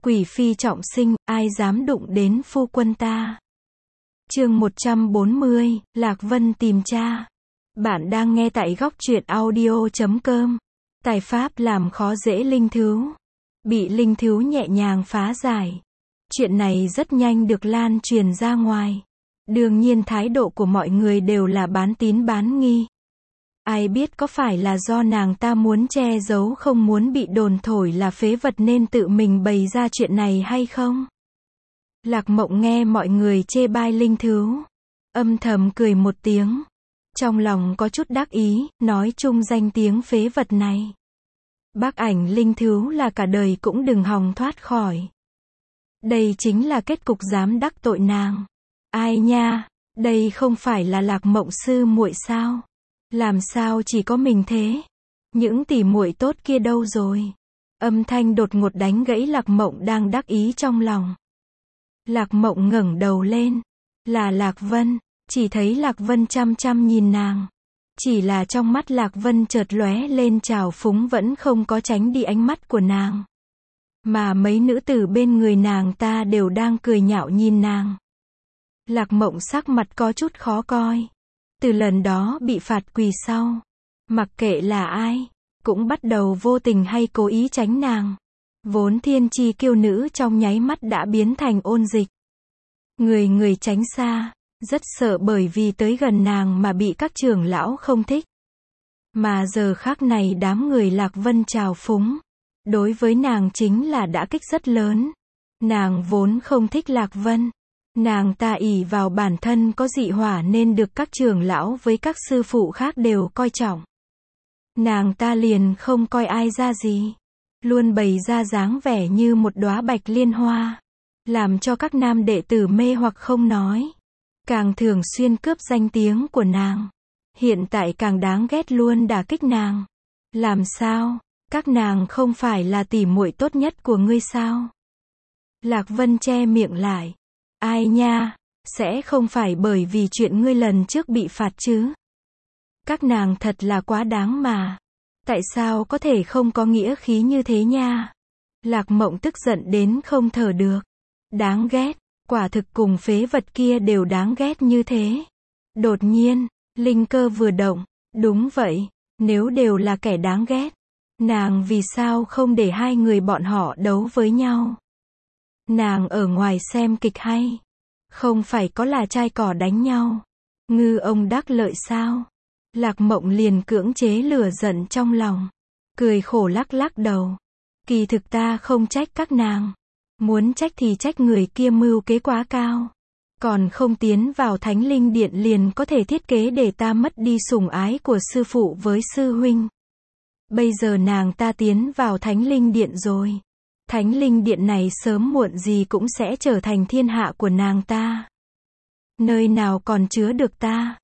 Quỷ phi trọng sinh, ai dám đụng đến phu quân ta. Chương 140, Lạc Vân tìm cha. Bạn đang nghe tại góc truyện audio.com. Tài pháp làm khó dễ linh thứu. Bị linh thứu nhẹ nhàng phá giải. Chuyện này rất nhanh được lan truyền ra ngoài. Đương nhiên thái độ của mọi người đều là bán tín bán nghi. Ai biết có phải là do nàng ta muốn che giấu không muốn bị đồn thổi là phế vật nên tự mình bày ra chuyện này hay không? Lạc Mộng nghe mọi người chê bai linh thứu, âm thầm cười một tiếng. Trong lòng có chút đắc ý, nói chung danh tiếng phế vật này. Bác ảnh linh thứu là cả đời cũng đừng hòng thoát khỏi. Đây chính là kết cục dám đắc tội nàng. Ai nha, đây không phải là Lạc Mộng sư muội sao? Làm sao chỉ có mình thế? Những tỉ muội tốt kia đâu rồi? Âm thanh đột ngột đánh gãy Lạc Mộng đang đắc ý trong lòng. Lạc Mộng ngẩng đầu lên. Là Lạc Vân. Chỉ thấy Lạc Vân chăm chăm nhìn nàng. Chỉ là trong mắt Lạc Vân chợt lóe lên trào phúng vẫn không có tránh đi ánh mắt của nàng. Mà mấy nữ tử bên người nàng ta đều đang cười nhạo nhìn nàng. Lạc Mộng sắc mặt có chút khó coi. Từ lần đó bị phạt quỳ sau, mặc kệ là ai, cũng bắt đầu vô tình hay cố ý tránh nàng. Vốn thiên chi kiêu nữ trong nháy mắt đã biến thành ôn dịch. Người người tránh xa, rất sợ bởi vì tới gần nàng mà bị các trưởng lão không thích. Mà giờ khắc này đám người Lạc Vân trào phúng. Đối với nàng chính là đả kích rất lớn. Nàng vốn không thích Lạc Vân. Nàng ta ỷ vào bản thân có dị hỏa nên được các trưởng lão với các sư phụ khác đều coi trọng. Nàng ta liền không coi ai ra gì. Luôn bày ra dáng vẻ như một đóa bạch liên hoa. Làm cho các nam đệ tử mê hoặc không nói. Càng thường xuyên cướp danh tiếng của nàng. Hiện tại càng đáng ghét luôn đả kích nàng. Làm sao? Các nàng không phải là tỉ muội tốt nhất của ngươi sao? Lạc Vân che miệng lại. Ai nha, sẽ không phải bởi vì chuyện ngươi lần trước bị phạt chứ? Các nàng thật là quá đáng mà. Tại sao có thể không có nghĩa khí như thế nha? Lạc Mộng tức giận đến không thở được. Đáng ghét, quả thực cùng phế vật kia đều đáng ghét như thế. Đột nhiên, linh cơ vừa động. Đúng vậy, nếu đều là kẻ đáng ghét, nàng vì sao không để hai người bọn họ đấu với nhau? Nàng ở ngoài xem kịch hay? Không phải có là trai cỏ đánh nhau. Ngư ông đắc lợi sao? Lạc Mộng liền cưỡng chế lửa giận trong lòng. Cười khổ lắc lắc đầu. Kỳ thực ta không trách các nàng. Muốn trách thì trách người kia mưu kế quá cao. Còn không tiến vào Thánh Linh Điện liền có thể thiết kế để ta mất đi sủng ái của sư phụ với sư huynh. Bây giờ nàng ta tiến vào Thánh Linh Điện rồi. Thánh Linh Điện này sớm muộn gì cũng sẽ trở thành thiên hạ của nàng ta. Nơi nào còn chứa được ta?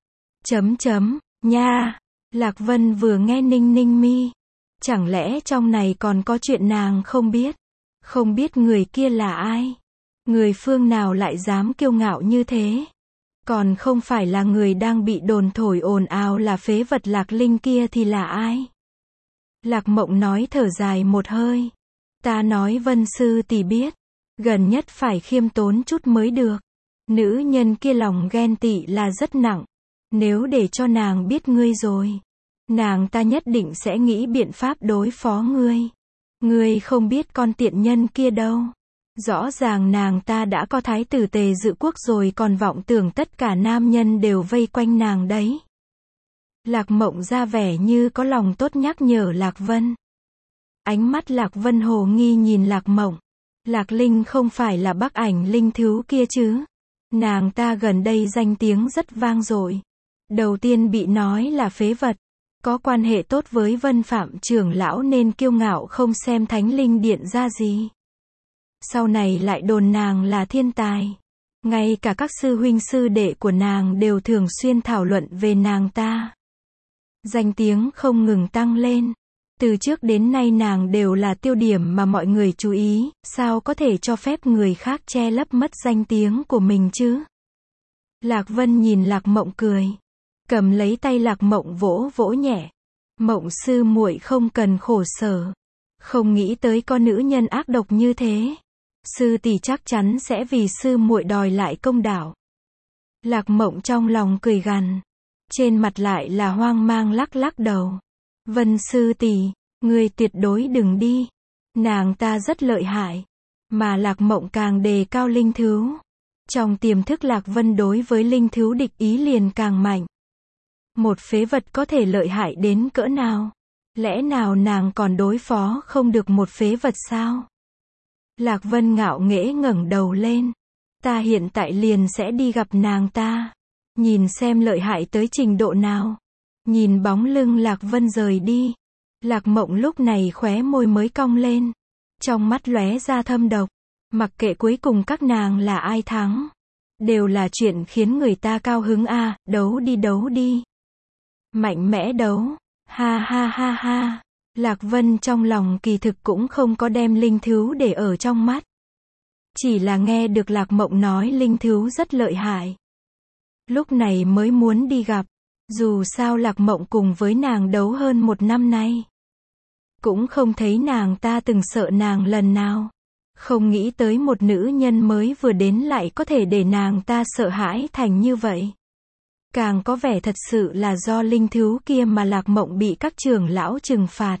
Nha. Lạc Vân vừa nghe ninh ninh mi. Chẳng lẽ trong này còn có chuyện nàng không biết? Không biết người kia là ai? Người phương nào lại dám kiêu ngạo như thế? Còn không phải là người đang bị đồn thổi ồn ào là phế vật Lạc Linh kia thì là ai? Lạc Mộng nói thở dài một hơi. Ta nói Vân sư tỷ biết, gần nhất phải khiêm tốn chút mới được. Nữ nhân kia lòng ghen tị là rất nặng. Nếu để cho nàng biết ngươi rồi, nàng ta nhất định sẽ nghĩ biện pháp đối phó ngươi. Ngươi không biết con tiện nhân kia đâu. Rõ ràng nàng ta đã có thái tử Tề Dự Quốc rồi còn vọng tưởng tất cả nam nhân đều vây quanh nàng đấy. Lạc Mộng ra vẻ như có lòng tốt nhắc nhở Lạc Vân. Ánh mắt Lạc Vân hồ nghi nhìn Lạc Mộng. Lạc Linh không phải là bác ảnh linh thứu kia chứ? Nàng ta gần đây danh tiếng rất vang dội. Đầu tiên bị nói là phế vật. Có quan hệ tốt với Vân Phạm trưởng lão nên kiêu ngạo không xem Thánh Linh Điện ra gì. Sau này lại đồn nàng là thiên tài. Ngay cả các sư huynh sư đệ của nàng đều thường xuyên thảo luận về nàng ta. Danh tiếng không ngừng tăng lên. Từ trước đến nay nàng đều là tiêu điểm mà mọi người chú ý, sao có thể cho phép người khác che lấp mất danh tiếng của mình chứ? Lạc Vân nhìn Lạc Mộng cười. Cầm lấy tay Lạc Mộng vỗ vỗ nhẹ. Mộng sư muội không cần khổ sở. Không nghĩ tới có nữ nhân ác độc như thế. Sư tỷ chắc chắn sẽ vì sư muội đòi lại công đạo. Lạc Mộng trong lòng cười gằn, trên mặt lại là hoang mang lắc lắc đầu. Vân sư tỷ, ngươi tuyệt đối đừng đi. Nàng ta rất lợi hại. Mà Lạc Mộng càng đề cao linh thứu. Trong tiềm thức Lạc Vân đối với linh thứu địch ý liền càng mạnh. Một phế vật có thể lợi hại đến cỡ nào? Lẽ nào nàng còn đối phó không được một phế vật sao? Lạc Vân ngạo nghễ ngẩng đầu lên. Ta hiện tại liền sẽ đi gặp nàng ta. Nhìn xem lợi hại tới trình độ nào. Nhìn bóng lưng Lạc Vân rời đi. Lạc Mộng lúc này khóe môi mới cong lên. Trong mắt lóe ra thâm độc. Mặc kệ cuối cùng các nàng là ai thắng. Đều là chuyện khiến người ta cao hứng a, đấu đi đấu đi. Mạnh mẽ đấu. Ha ha ha ha. Lạc Vân trong lòng kỳ thực cũng không có đem linh thứu để ở trong mắt. Chỉ là nghe được Lạc Mộng nói linh thứu rất lợi hại. Lúc này mới muốn đi gặp. Dù sao Lạc Mộng cùng với nàng đấu hơn 1 năm nay. Cũng không thấy nàng ta từng sợ nàng lần nào. Không nghĩ tới một nữ nhân mới vừa đến lại có thể để nàng ta sợ hãi thành như vậy. Càng có vẻ thật sự là do linh thứu kia mà Lạc Mộng bị các trưởng lão trừng phạt.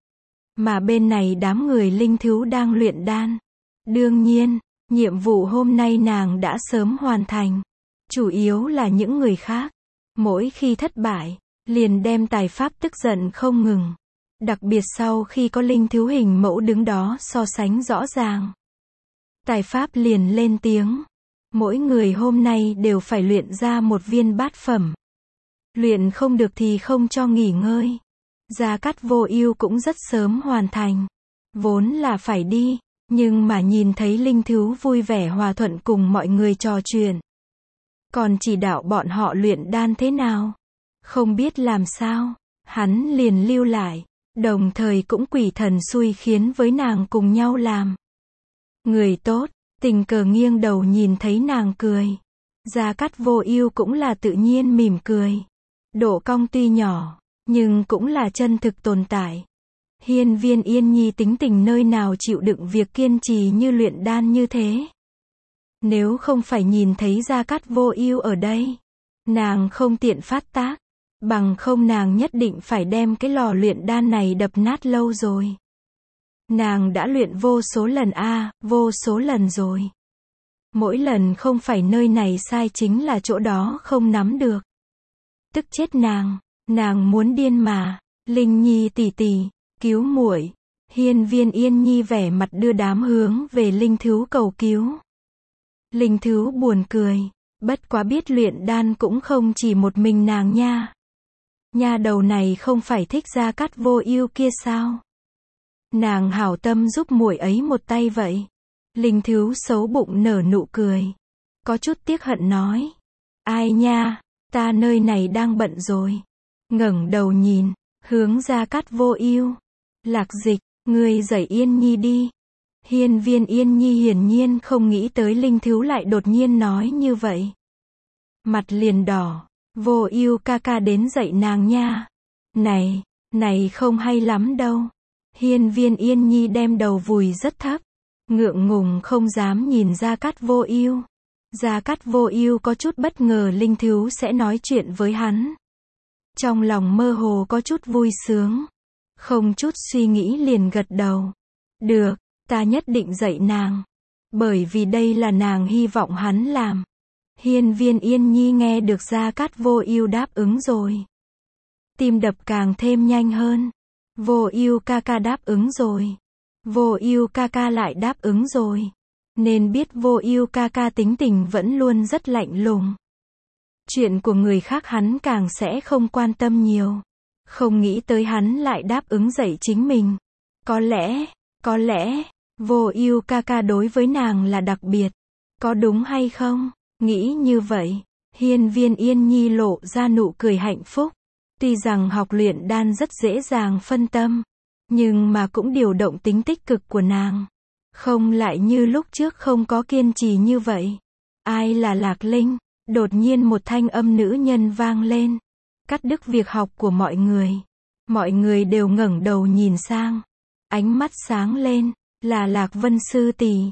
Mà bên này đám người linh thứu đang luyện đan. Đương nhiên, nhiệm vụ hôm nay nàng đã sớm hoàn thành. Chủ yếu là những người khác. Mỗi khi thất bại, liền đem tài pháp tức giận không ngừng. Đặc biệt sau khi có linh thứu hình mẫu đứng đó so sánh rõ ràng. Tài pháp liền lên tiếng. Mỗi người hôm nay đều phải luyện ra một viên bát phẩm. Luyện không được thì không cho nghỉ ngơi. Gia Cát Vô Ưu cũng rất sớm hoàn thành. Vốn là phải đi, nhưng mà nhìn thấy linh thứu vui vẻ hòa thuận cùng mọi người trò chuyện. Còn chỉ đạo bọn họ luyện đan thế nào. Không biết làm sao, hắn liền lưu lại. Đồng thời cũng quỷ thần xui khiến với nàng cùng nhau làm. Người tốt, tình cờ nghiêng đầu nhìn thấy nàng cười. Gia Cát Vô Ưu cũng là tự nhiên mỉm cười. Độ cong tuy nhỏ, nhưng cũng là chân thực tồn tại. Hiên Viên Yên Nhi tính tình nơi nào chịu đựng việc kiên trì như luyện đan như thế. Nếu không phải nhìn thấy Gia Cát Vô Ưu ở đây, nàng không tiện phát tác. Bằng không nàng nhất định phải đem cái lò luyện đan này đập nát lâu rồi. Nàng đã luyện vô số lần vô số lần rồi. Mỗi lần không phải nơi này sai chính là chỗ đó không nắm được. Tức chết nàng muốn điên mà. Linh Nhi tỷ tỷ, cứu muội. Hiên Viên Yên Nhi vẻ mặt đưa đám hướng về linh thứu cầu cứu. Linh thứu buồn cười, bất quá biết luyện đan cũng không chỉ một mình nàng nha. Nha đầu này không phải thích Gia Cát Vô Ưu kia sao? Nàng hảo tâm giúp muội ấy một tay vậy. Linh thứu xấu bụng nở nụ cười. Có chút tiếc hận nói. Ai nha, ta nơi này đang bận rồi. Ngẩng đầu nhìn, hướng Gia Cát Vô Ưu. Lạc Dịch, ngươi dạy Yên Nhi đi. Hiên Viên Yên Nhi hiển nhiên không nghĩ tới linh thứu lại đột nhiên nói như vậy. Mặt liền đỏ. Vô Ưu ca ca đến dạy nàng nha. Này không hay lắm đâu. Hiên Viên Yên Nhi đem đầu vùi rất thấp. Ngượng ngùng không dám nhìn Gia Cát Vô Ưu. Gia Cát Vô Ưu có chút bất ngờ linh thứu sẽ nói chuyện với hắn. Trong lòng mơ hồ có chút vui sướng. Không chút suy nghĩ liền gật đầu. Được, ta nhất định dạy nàng. Bởi vì đây là nàng hy vọng hắn làm. Hiên Viên Yên Nhi nghe được Gia Cát Vô Ưu đáp ứng rồi. Tim đập càng thêm nhanh hơn. Vô Ưu ca ca đáp ứng rồi. Vô Ưu ca ca lại đáp ứng rồi. Nên biết Vô Ưu ca ca tính tình vẫn luôn rất lạnh lùng. Chuyện của người khác hắn càng sẽ không quan tâm nhiều. Không nghĩ tới hắn lại đáp ứng dạy chính mình. Có lẽ, Vô Ưu ca ca đối với nàng là đặc biệt. Có đúng hay không? Nghĩ như vậy, Hiên Viên Yên Nhi lộ ra nụ cười hạnh phúc. Tuy rằng học luyện đan rất dễ dàng phân tâm, nhưng mà cũng điều động tính tích cực của nàng. Không lại như lúc trước không có kiên trì như vậy. Ai là Lạc Linh? Đột nhiên một thanh âm nữ nhân vang lên. Cắt đứt việc học của mọi người. Mọi người đều ngẩng đầu nhìn sang. Ánh mắt sáng lên, là Lạc Vân sư tỷ.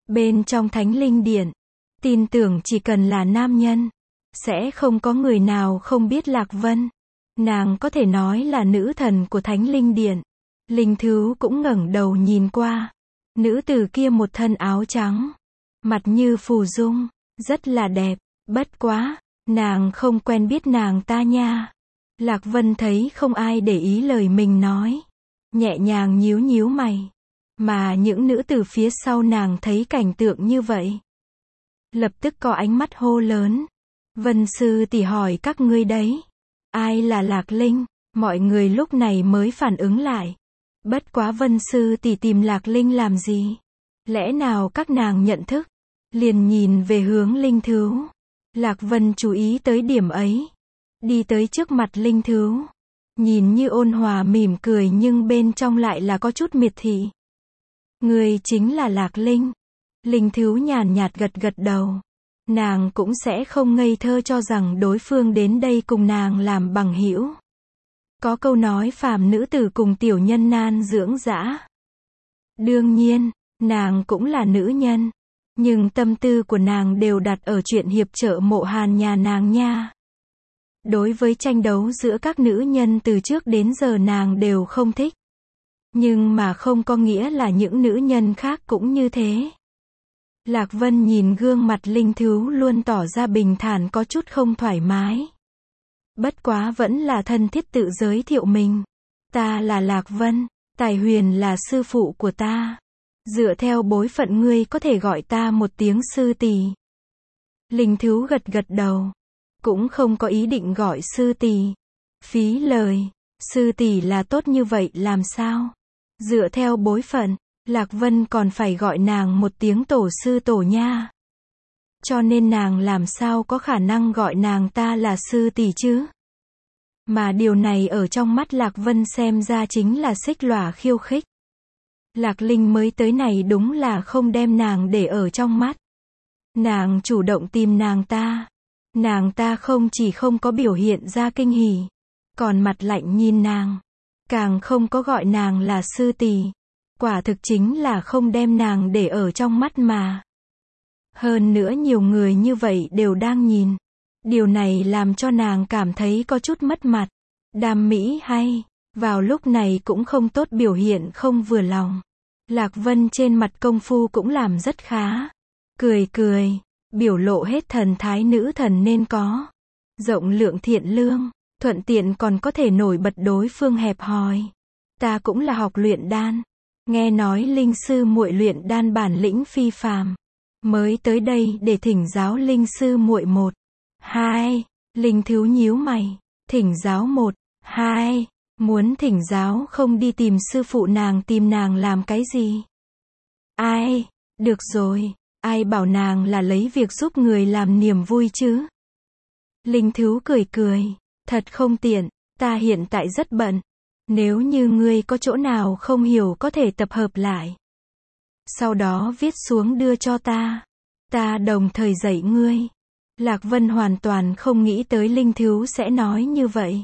Bên trong Thánh Linh Điện, tin tưởng chỉ cần là nam nhân, sẽ không có người nào không biết Lạc Vân. Nàng có thể nói là nữ thần của Thánh Linh Điện. Linh Thứu cũng ngẩng đầu nhìn qua. Nữ tử kia một thân áo trắng, mặt như phù dung, rất là đẹp, bất quá, nàng không quen biết nàng ta nha. Lạc Vân thấy không ai để ý lời mình nói, nhẹ nhàng nhíu nhíu mày. Mà những nữ tử phía sau nàng thấy cảnh tượng như vậy, lập tức có ánh mắt hô lớn. Vân sư tỷ hỏi các ngươi đấy, ai là Lạc Linh? Mọi người lúc này mới phản ứng lại. Bất quá Vân sư tỷ tìm Lạc Linh làm gì? Lẽ nào các nàng nhận thức? Liền nhìn về hướng Linh Thứu. Lạc Vân chú ý tới điểm ấy, đi tới trước mặt Linh Thứu, nhìn như ôn hòa mỉm cười nhưng bên trong lại là có chút miệt thị. Người chính là Lạc Linh. Linh Thứu nhàn nhạt gật gật đầu. Nàng cũng sẽ không ngây thơ cho rằng đối phương đến đây cùng nàng làm bằng hữu. Có câu nói phàm nữ tử cùng tiểu nhân nan dưỡng dã. Đương nhiên, nàng cũng là nữ nhân, nhưng tâm tư của nàng đều đặt ở chuyện hiệp trợ Mộ Hàn nhà nàng nha. Đối với tranh đấu giữa các nữ nhân từ trước đến giờ nàng đều không thích. Nhưng mà không có nghĩa là những nữ nhân khác cũng như thế. Lạc Vân nhìn gương mặt Linh Thứu luôn tỏ ra bình thản có chút không thoải mái. Bất quá vẫn là thân thiết tự giới thiệu mình. Ta là Lạc Vân, Tài Huyền là sư phụ của ta. Dựa theo bối phận ngươi có thể gọi ta một tiếng sư tỷ. Linh Thứu gật gật đầu. Cũng không có ý định gọi sư tỷ. Phí lời, sư tỷ là tốt như vậy làm sao? Dựa theo bối phận, Lạc Vân còn phải gọi nàng một tiếng tổ sư tổ nha. Cho nên nàng làm sao có khả năng gọi nàng ta là sư tỷ chứ? Mà điều này ở trong mắt Lạc Vân xem ra chính là xích lỏa khiêu khích. Lạc Linh mới tới này đúng là không đem nàng để ở trong mắt. Nàng chủ động tìm nàng ta. Nàng ta không chỉ không có biểu hiện ra kinh hỉ, còn mặt lạnh nhìn nàng. Càng không có gọi nàng là sư tỷ. Quả thực chính là không đem nàng để ở trong mắt mà. Hơn nữa nhiều người như vậy đều đang nhìn. Điều này làm cho nàng cảm thấy có chút mất mặt. Đam mỹ hay, vào lúc này cũng không tốt biểu hiện không vừa lòng. Lạc Vân trên mặt công phu cũng làm rất khá. Cười cười, biểu lộ hết thần thái nữ thần nên có. Rộng lượng thiện lương, thuận tiện còn có thể nổi bật đối phương hẹp hòi. Ta cũng là học luyện đan. Nghe nói Linh sư muội luyện đan bản lĩnh phi phàm. Mới tới đây để thỉnh giáo Linh sư muội 1, 2. Linh Thứu nhíu mày. Thỉnh giáo 1, 2. Muốn thỉnh giáo không đi tìm sư phụ nàng tìm nàng làm cái gì? Ai? Được rồi. Ai bảo nàng là lấy việc giúp người làm niềm vui chứ? Linh Thứu cười cười. Thật không tiện. Ta hiện tại rất bận. Nếu như ngươi có chỗ nào không hiểu có thể tập hợp lại. Sau đó viết xuống đưa cho ta. Ta đồng thời dạy ngươi. Lạc Vân hoàn toàn không nghĩ tới Linh Thứu sẽ nói như vậy.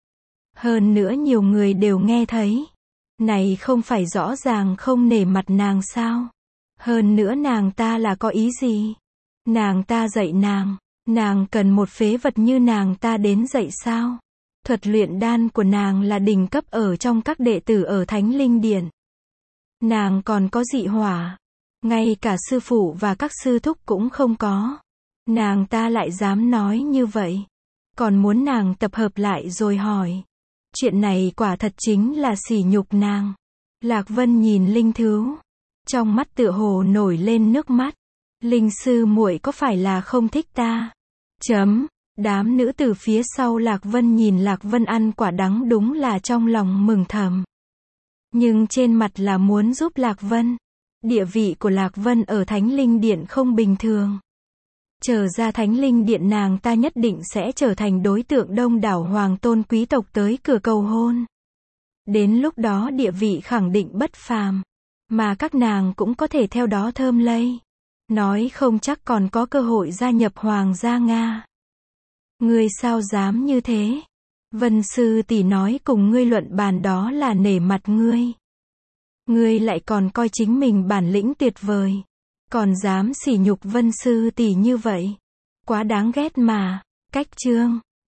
Hơn nữa nhiều người đều nghe thấy. Này không phải rõ ràng không nể mặt nàng sao? Hơn nữa nàng ta là có ý gì? Nàng ta dạy nàng cần một phế vật như nàng ta đến dạy sao? Thuật luyện đan của nàng là đỉnh cấp ở trong các đệ tử ở Thánh Linh Điện. Nàng còn có dị hỏa. Ngay cả sư phụ và các sư thúc cũng không có. Nàng ta lại dám nói như vậy. Còn muốn nàng tập hợp lại rồi hỏi. Chuyện này quả thật chính là sỉ nhục nàng. Lạc Vân nhìn Linh Thứu. Trong mắt tựa hồ nổi lên nước mắt. Linh sư muội có phải là không thích ta? Đám nữ từ phía sau Lạc Vân nhìn Lạc Vân ăn quả đắng đúng là trong lòng mừng thầm. Nhưng trên mặt là muốn giúp Lạc Vân. Địa vị của Lạc Vân ở Thánh Linh Điện không bình thường. Trở ra Thánh Linh Điện nàng ta nhất định sẽ trở thành đối tượng đông đảo hoàng tôn quý tộc tới cửa cầu hôn. Đến lúc đó địa vị khẳng định bất phàm. Mà các nàng cũng có thể theo đó thơm lây. Nói không chắc còn có cơ hội gia nhập hoàng gia Nga. Ngươi sao dám như thế? Vân sư tỷ nói cùng ngươi luận bàn đó là nể mặt ngươi. Ngươi lại còn coi chính mình bản lĩnh tuyệt vời. Còn dám sỉ nhục Vân sư tỷ như vậy. Quá đáng ghét mà. Cách chương